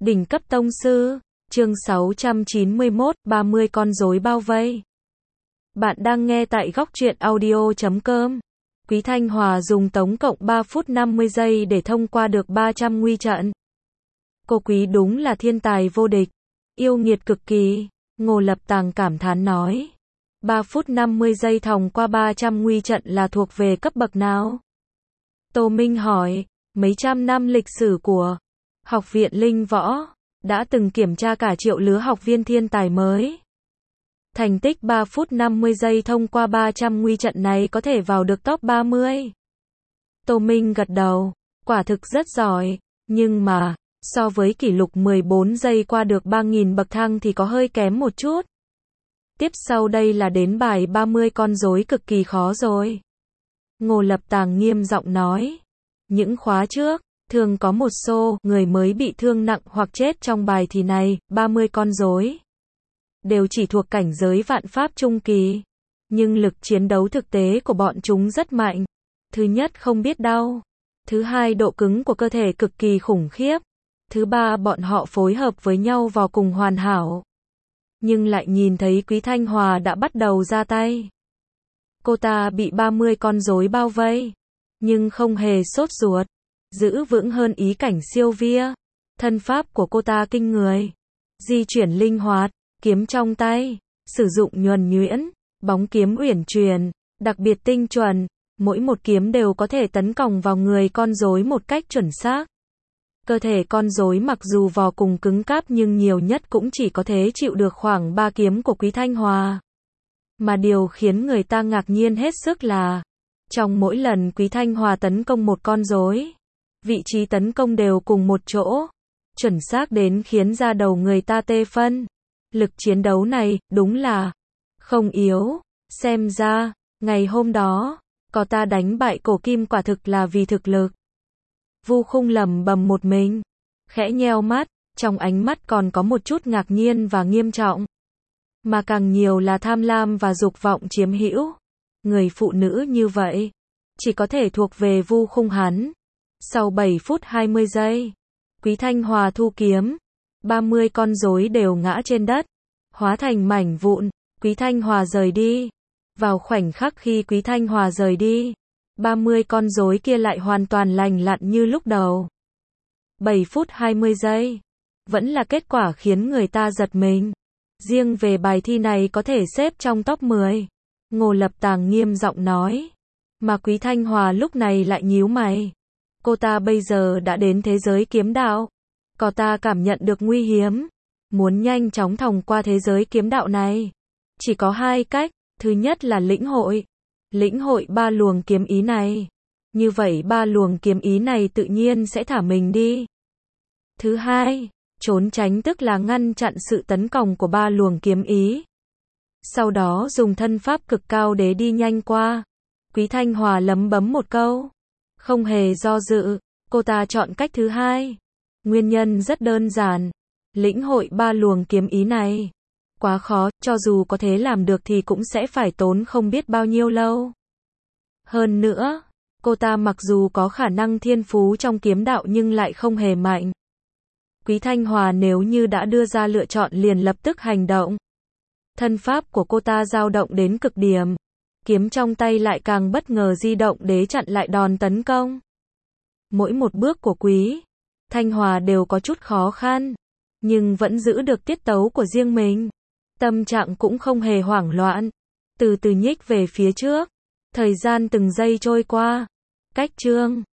Đỉnh cấp tông sư, chương 691, 30 con rối bao vây. Bạn đang nghe tại góc truyện audio.com. Quý Thanh Hòa dùng tổng cộng 3 phút 50 giây để thông qua được 300 nguy trận. Cô Quý đúng là thiên tài vô địch, yêu nghiệt cực kỳ, Ngô Lập Tàng cảm thán nói. 3 phút 50 giây thông qua 300 nguy trận là thuộc về cấp bậc nào? Tô Minh hỏi, mấy trăm năm lịch sử của Học viện Linh Võ, đã từng kiểm tra cả triệu lứa học viên thiên tài mới. Thành tích 3 phút 50 giây thông qua 300 nguy trận này có thể vào được top 30. Tô Minh gật đầu, quả thực rất giỏi, nhưng mà, so với kỷ lục 14 giây qua được 3.000 bậc thang thì có hơi kém một chút. Tiếp sau đây là đến bài 30 con rối cực kỳ khó rồi. Ngô Lập Tàng nghiêm giọng nói. Những khóa trước, thường có một số người mới bị thương nặng hoặc chết trong bài thì này, 30 con rối đều chỉ thuộc cảnh giới vạn pháp trung kỳ. Nhưng lực chiến đấu thực tế của bọn chúng rất mạnh. Thứ nhất không biết đau. Thứ hai độ cứng của cơ thể cực kỳ khủng khiếp. Thứ ba bọn họ phối hợp với nhau vô cùng hoàn hảo. Nhưng lại nhìn thấy Quý Thanh Hòa đã bắt đầu ra tay. Cô ta bị 30 con rối bao vây, nhưng không hề sốt ruột, giữ vững hơn ý cảnh siêu vía. Thân pháp của cô ta kinh người, di chuyển linh hoạt, kiếm trong tay, sử dụng nhuần nhuyễn, bóng kiếm uyển chuyển, đặc biệt tinh chuẩn, mỗi một kiếm đều có thể tấn công vào người con rối một cách chuẩn xác. Cơ thể con rối mặc dù vô cùng cứng cáp nhưng nhiều nhất cũng chỉ có thể chịu được khoảng 3 kiếm của Quý Thanh Hòa. Mà điều khiến người ta ngạc nhiên hết sức là, trong mỗi lần Quý Thanh Hòa tấn công một con rối, vị trí tấn công đều cùng một chỗ, chuẩn xác đến khiến da đầu người ta tê phân. Lực chiến đấu này, đúng là không yếu. Xem ra, ngày hôm đó, có ta đánh bại Cổ Kim quả thực là vì thực lực. Vu Khung lẩm bẩm một mình, khẽ nheo mắt, trong ánh mắt còn có một chút ngạc nhiên và nghiêm trọng, mà càng nhiều là tham lam và dục vọng chiếm hữu. Người phụ nữ như vậy, chỉ có thể thuộc về Vu Khung hắn. Sau 7 phút 20 giây, Quý Thanh Hòa thu kiếm, 30 con rối đều ngã trên đất, hóa thành mảnh vụn. Quý Thanh Hòa rời đi. Vào khoảnh khắc khi Quý Thanh Hòa rời đi, 30 con rối kia lại hoàn toàn lành lặn như lúc đầu. 7 phút 20 giây, vẫn là kết quả khiến người ta giật mình. Riêng về bài thi này có thể xếp trong top 10. Ngô Lập Tàng nghiêm giọng nói. Mà Quý Thanh Hòa lúc này lại nhíu mày. Cô ta bây giờ đã đến thế giới kiếm đạo. Cô ta cảm nhận được nguy hiểm. Muốn nhanh chóng thông qua thế giới kiếm đạo này, chỉ có hai cách. Thứ nhất là lĩnh hội 3 luồng kiếm ý này. Như vậy 3 luồng kiếm ý này tự nhiên sẽ thả mình đi. Thứ hai, trốn tránh tức là ngăn chặn sự tấn công của 3 luồng kiếm ý. Sau đó dùng thân pháp cực cao để đi nhanh qua. Quý Thanh Hòa lẩm bẩm một câu, không hề do dự, cô ta chọn cách thứ hai. Nguyên nhân rất đơn giản, lĩnh hội 3 luồng kiếm ý này quá khó, cho dù có thể làm được thì cũng sẽ phải tốn không biết bao nhiêu lâu. Hơn nữa, cô ta mặc dù có khả năng thiên phú trong kiếm đạo nhưng lại không hề mạnh. Quý Thanh Hòa nếu như đã đưa ra lựa chọn liền lập tức hành động. Thân pháp của cô ta dao động đến cực điểm. Kiếm trong tay lại càng bất ngờ di động để chặn lại đòn tấn công. Mỗi một bước của Quý Thanh Hòa đều có chút khó khăn, nhưng vẫn giữ được tiết tấu của riêng mình. Tâm trạng cũng không hề hoảng loạn, từ từ nhích về phía trước. Thời gian từng giây trôi qua. Cách chương